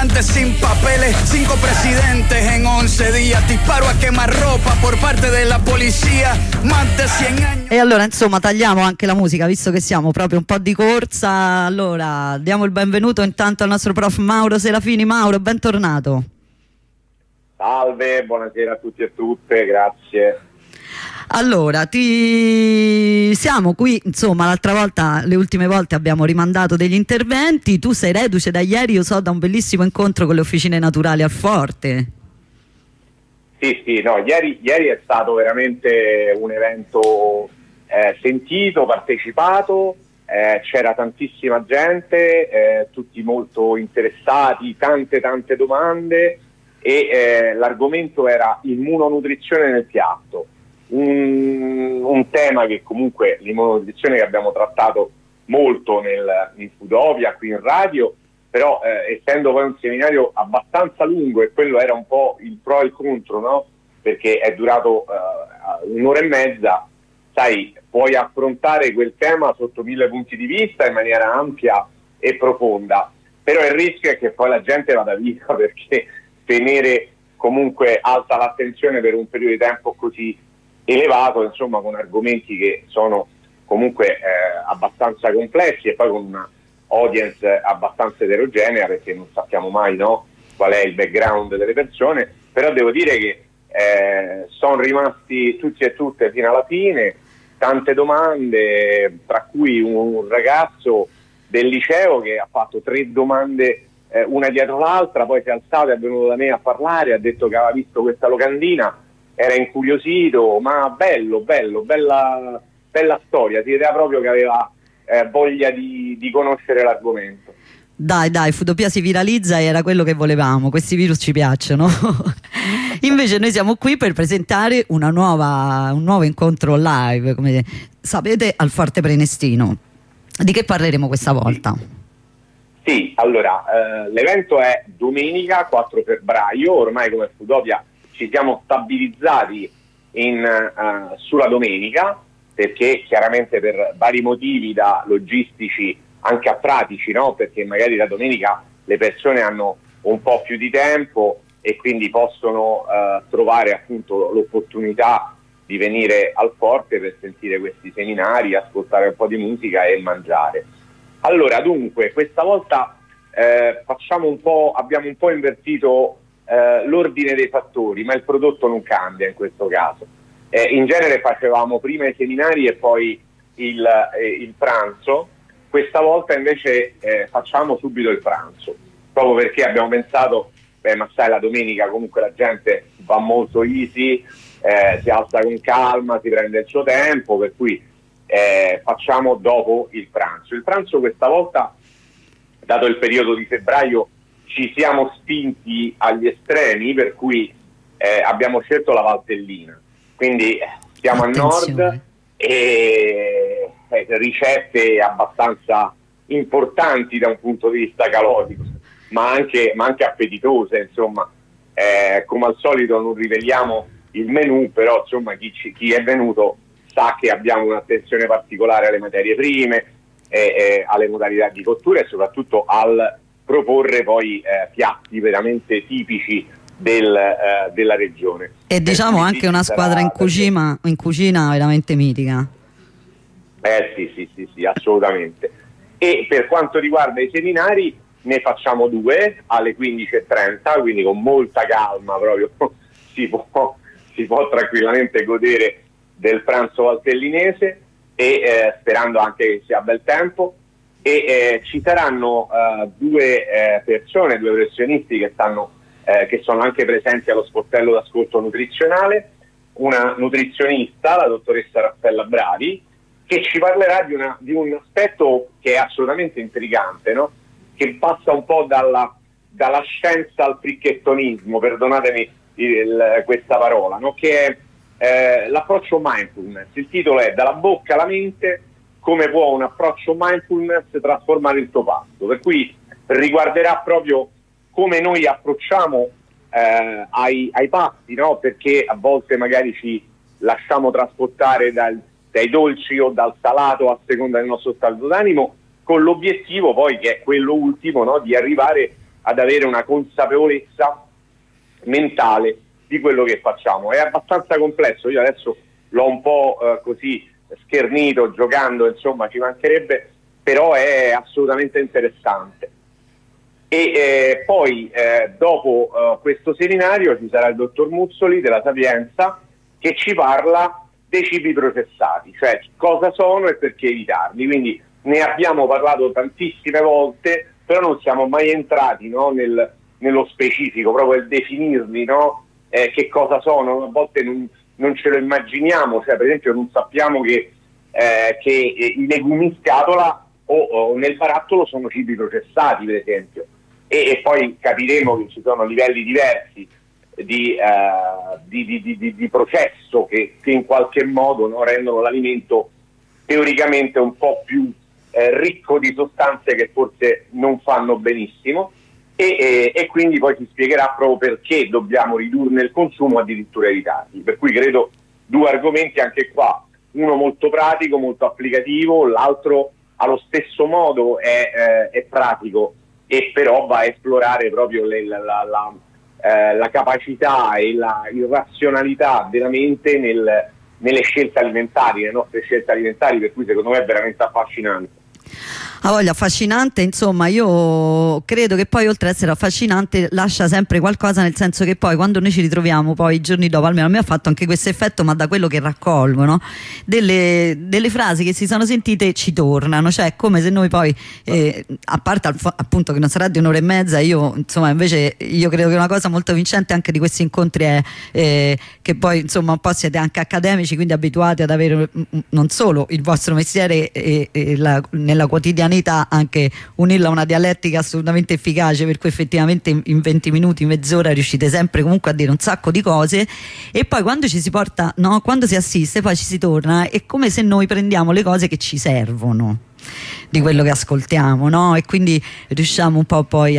delincuentes sin papeles, 5 presidentes en 11 días, disparo a quemarropa por parte della polizia, más de 100 años. E allora insomma tagliamo anche la musica visto che siamo proprio un po' di corsa. Allora diamo il benvenuto intanto al nostro prof Mauro Serafini. Mauro, bentornato. Salve, buonasera a tutti e a tutte, grazie. Allora, siamo qui, insomma, l'altra volta, le ultime volte abbiamo rimandato degli interventi, tu sei reduce da ieri, io so, da un bellissimo incontro con le officine naturali al Forte. Sì, no, ieri è stato veramente un evento sentito, partecipato, c'era tantissima gente, tutti molto interessati, tante domande e l'argomento era immunonutrizione nel piatto. Un tema che comunque l'immunonutrizione che abbiamo trattato molto in Foodovia, qui in radio, però essendo poi un seminario abbastanza lungo e quello era un po' il pro e il contro, no? Perché è durato 1 ora e mezza, sai, puoi affrontare quel tema sotto 1000 punti di vista in maniera ampia e profonda, però il rischio è che poi la gente vada via perché tenere comunque alta l'attenzione per un periodo di tempo così elevato, insomma, con argomenti che sono comunque abbastanza complessi e poi con una audience abbastanza eterogenea, perché non sappiamo mai, no, qual è il background delle persone, però devo dire che sono rimasti tutti e tutte fino alla fine, tante domande, tra cui un ragazzo del liceo che ha fatto 3 domande una dietro l'altra, poi si è alzato e è venuto da me a parlare, ha detto che aveva visto questa locandina, era incuriosito, ma bella storia, si vedeva proprio che aveva voglia di conoscere l'argomento. Dai, Foodopia si viralizza e era quello che volevamo, questi virus ci piacciono. Invece noi siamo qui per presentare un nuovo incontro live, come sapete, al Forte Prenestino. Di che parleremo questa volta? Sì, allora, l'evento è domenica 4 febbraio, ormai come Foodopia ci siamo stabilizzati sulla domenica, perché chiaramente per vari motivi da logistici anche a pratici, no? Perché magari la domenica le persone hanno un po' più di tempo e quindi possono trovare appunto l'opportunità di venire al Forte per sentire questi seminari, ascoltare un po' di musica e mangiare. Allora, dunque, questa volta abbiamo un po' invertito l'ordine dei fattori, ma il prodotto non cambia in questo caso. In genere facevamo prima i seminari e poi il pranzo, questa volta invece facciamo subito il pranzo, proprio perché abbiamo pensato, ma sai, la domenica comunque la gente va molto easy, si alza con calma, si prende il suo tempo, per cui facciamo dopo il pranzo. Il pranzo questa volta, dato il periodo di febbraio, ci siamo spinti agli estremi, per cui abbiamo scelto la Valtellina, quindi siamo al nord e ricette abbastanza importanti da un punto di vista calorico, ma anche appetitose, insomma. Come al solito non riveliamo il menù, però insomma chi è venuto sa che abbiamo un'attenzione particolare alle materie prime, alle modalità di cottura e soprattutto al proporre poi piatti veramente tipici della regione. E diciamo anche una squadra in cucina veramente mitica. Sì, assolutamente. E per quanto riguarda i seminari ne facciamo 2 alle 15:30, quindi con molta calma proprio si può tranquillamente godere del pranzo valtellinese e sperando anche che sia bel tempo. E ci saranno 2 persone, 2 professionisti che sono anche presenti allo sportello d'ascolto nutrizionale, una nutrizionista, la dottoressa Raffaella Bravi, che ci parlerà di un aspetto che è assolutamente intrigante, no? Che passa un po' dalla scienza al fricchettonismo, perdonatemi questa parola, no? Che è l'approccio mindfulness. Il titolo è "Dalla bocca alla mente, come può un approccio mindfulness trasformare il tuo pasto", per cui riguarderà proprio come noi approcciamo ai pasti, no? Perché a volte magari ci lasciamo trasportare dai dolci o dal salato a seconda del nostro stato d'animo, con l'obiettivo poi, che è quello ultimo, no? Di arrivare ad avere una consapevolezza mentale di quello che facciamo. È abbastanza complesso, io adesso l'ho un po' così schernito, giocando, insomma, ci mancherebbe, però è assolutamente interessante. E poi dopo questo seminario ci sarà il dottor Muzzoli della Sapienza che ci parla dei cibi processati, cioè cosa sono e perché evitarli. Quindi ne abbiamo parlato tantissime volte, però non siamo mai entrati, no, nello specifico, proprio il definirli, no? Che cosa sono. A volte non ce lo immaginiamo, cioè per esempio non sappiamo che i legumi in scatola o nel barattolo sono cibi processati, per esempio, e poi capiremo che ci sono livelli diversi di processo che in qualche modo, no, rendono l'alimento teoricamente un po' più ricco di sostanze che forse non fanno benissimo, e quindi poi ci spiegherà proprio perché dobbiamo ridurne il consumo, addirittura evitarli. Per cui credo 2 argomenti anche qua, uno molto pratico, molto applicativo, l'altro allo stesso modo è pratico, e però va a esplorare proprio la capacità e la irrazionalità della mente nelle scelte alimentari, le nostre scelte alimentari, per cui secondo me è veramente affascinante. A voglia, affascinante, insomma. Io credo che poi, oltre ad essere affascinante, lascia sempre qualcosa, nel senso che poi quando noi ci ritroviamo poi i giorni dopo, almeno a me ha fatto anche questo effetto, ma da quello che raccolgo, no? Delle frasi che si sono sentite ci tornano, cioè come se noi poi a parte appunto che non sarà di 1 ora e mezza, io insomma invece io credo che una cosa molto vincente anche di questi incontri è che poi insomma un po' siete anche accademici, quindi abituati ad avere non solo il vostro mestiere nella quotidianità, anche unirla a una dialettica assolutamente efficace, per cui effettivamente in 20 minuti, mezz'ora riuscite sempre comunque a dire un sacco di cose, e poi quando ci si porta, no, quando si assiste poi ci si torna, è come se noi prendiamo le cose che ci servono di quello che ascoltiamo, no? E quindi riusciamo un po' poi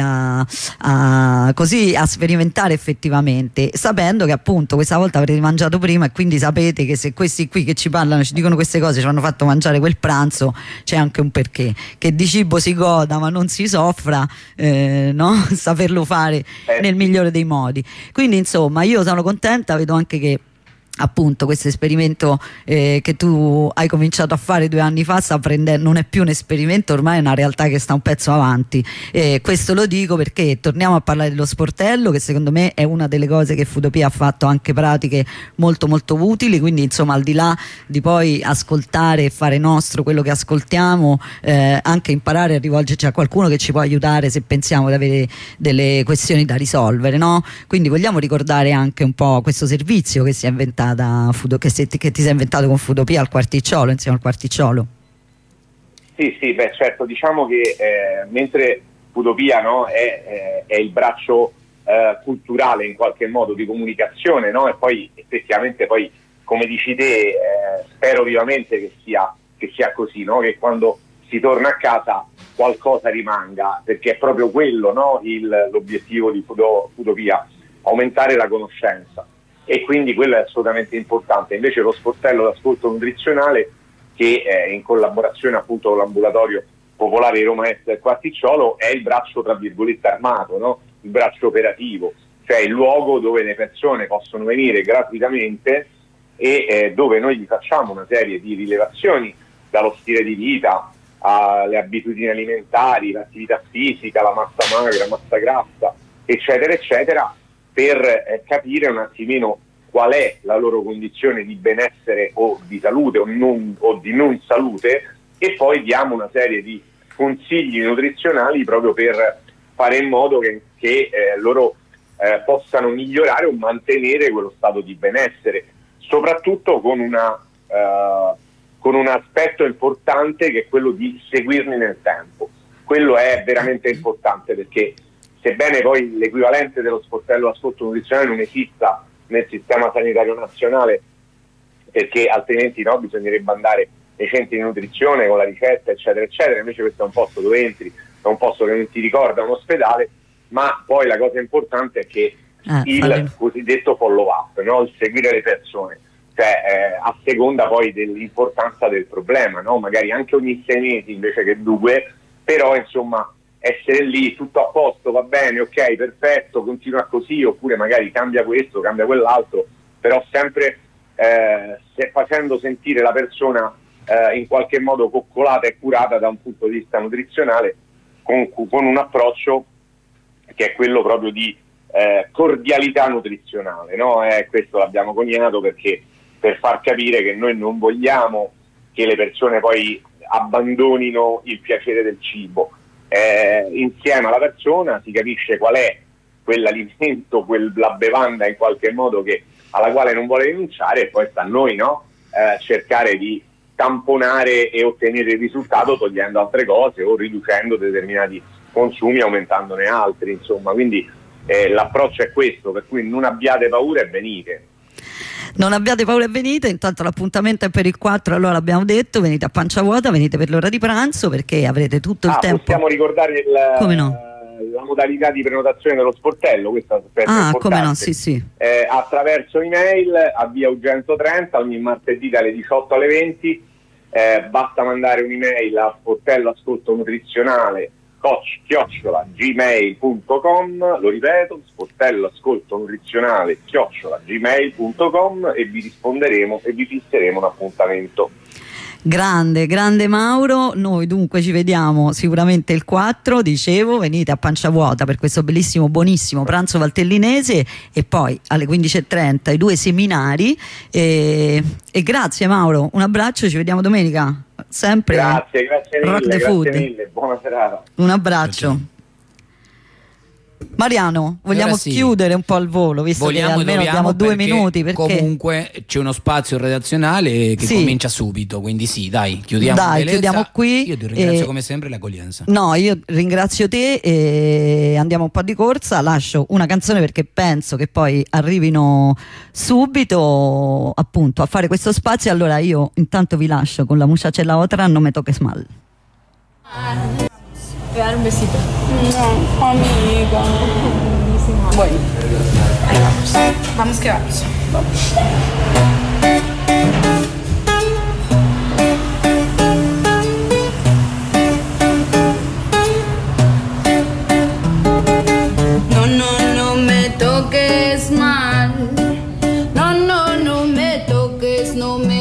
così a sperimentare effettivamente, sapendo che appunto questa volta avrete mangiato prima, e quindi sapete che se questi qui che ci parlano, ci dicono queste cose, ci hanno fatto mangiare quel pranzo, c'è anche un perché, che di cibo si goda ma non si soffra, no? Saperlo fare nel migliore dei modi. Quindi insomma io sono contenta, vedo anche che appunto questo esperimento che tu hai cominciato a fare 2 anni fa sta prendendo, non è più un esperimento, ormai è una realtà che sta un pezzo avanti. Questo lo dico perché torniamo a parlare dello sportello, che secondo me è una delle cose che Foodopia ha fatto, anche pratiche molto molto utili, quindi insomma al di là di poi ascoltare e fare nostro quello che ascoltiamo, anche imparare a rivolgerci a qualcuno che ci può aiutare se pensiamo di avere delle questioni da risolvere, no? Quindi vogliamo ricordare anche un po' questo servizio che si è inventato che ti sei inventato con Foodopia al Quarticciolo, insieme al Quarticciolo. Sì, beh certo, diciamo che mentre Foodopia, no, è il braccio culturale in qualche modo di comunicazione, no? E poi effettivamente poi, come dici te, spero vivamente che sia così, no? Che quando si torna a casa qualcosa rimanga, perché è proprio quello, no? L'obiettivo di Foodopia, aumentare la conoscenza. E quindi quello è assolutamente importante. Invece lo sportello d'ascolto nutrizionale, che in collaborazione appunto con l'ambulatorio popolare di Roma Est del Quarticciolo, è il braccio tra virgolette armato, no? Il braccio operativo, cioè il luogo dove le persone possono venire gratuitamente e dove noi gli facciamo una serie di rilevazioni, dallo stile di vita alle abitudini alimentari, l'attività fisica, la massa magra, la massa grassa, eccetera eccetera, per capire un attimino qual è la loro condizione di benessere o di salute o di non salute, e poi diamo una serie di consigli nutrizionali proprio per fare in modo che loro possano migliorare o mantenere quello stato di benessere, soprattutto con un aspetto importante che è quello di seguirli nel tempo. Quello è veramente importante, perché sebbene poi l'equivalente dello sportello d'ascolto nutrizionale non esista nel sistema sanitario nazionale, perché altrimenti no, bisognerebbe andare nei centri di nutrizione con la ricetta eccetera eccetera, invece questo è un posto dove entri, è un posto che non ti ricorda un ospedale, ma poi la cosa importante è che il cosiddetto follow up, no? Il seguire le persone, cioè a seconda poi dell'importanza del problema, no? Magari anche ogni 6 mesi invece che 2, però insomma essere lì, tutto a posto, va bene, ok, perfetto, continua così, oppure magari cambia questo, cambia quell'altro, però sempre facendo sentire la persona in qualche modo coccolata e curata da un punto di vista nutrizionale, con un approccio che è quello proprio di cordialità nutrizionale, no? Questo l'abbiamo coniato perché per far capire che noi non vogliamo che le persone poi abbandonino il piacere del cibo. Insieme alla persona si capisce qual è quell'alimento, la bevanda in qualche modo alla quale non vuole rinunciare, e poi sta a noi, no? Cercare di tamponare e ottenere il risultato togliendo altre cose o riducendo determinati consumi e aumentandone altri, insomma. Quindi l'approccio è questo, per cui non abbiate paura e venite. Non abbiate paura e venite, intanto l'appuntamento è per il 4, allora l'abbiamo detto, venite a pancia vuota, venite per l'ora di pranzo perché avrete tutto il tempo. Possiamo ricordare Come no? La modalità di prenotazione dello sportello, questo è importante. Come no, sì. Attraverso email a via Ugento 30 ogni martedì dalle 18 alle 20, basta mandare un'email a sportello ascolto nutrizionale @gmail.com, lo ripeto, sportello ascolto nutrizionale @gmail.com, e vi risponderemo e vi fisseremo un appuntamento. Grande Mauro, noi dunque ci vediamo sicuramente il 4, dicevo, venite a pancia vuota per questo bellissimo, buonissimo pranzo valtellinese, e poi alle 15:30 i 2 seminari, e grazie Mauro, un abbraccio, ci vediamo domenica, sempre. Grazie Rock the Food. mille, buona serata. Un abbraccio. Mariano, vogliamo chiudere un po' al volo, visto che almeno abbiamo 2 minuti, perché comunque c'è uno spazio redazionale che comincia subito, quindi chiudiamo qui. Io ti ringrazio come sempre l'accoglienza. No, io ringrazio te e andiamo un po' di corsa, lascio una canzone perché penso che poi arrivino subito appunto a fare questo spazio. Allora io intanto vi lascio con la muchacha la otra, no me toques mal. Te dar un besito. No, amiga. Bueno, ahí vamos. Vamos que vamos. No me toques mal. No me toques, no me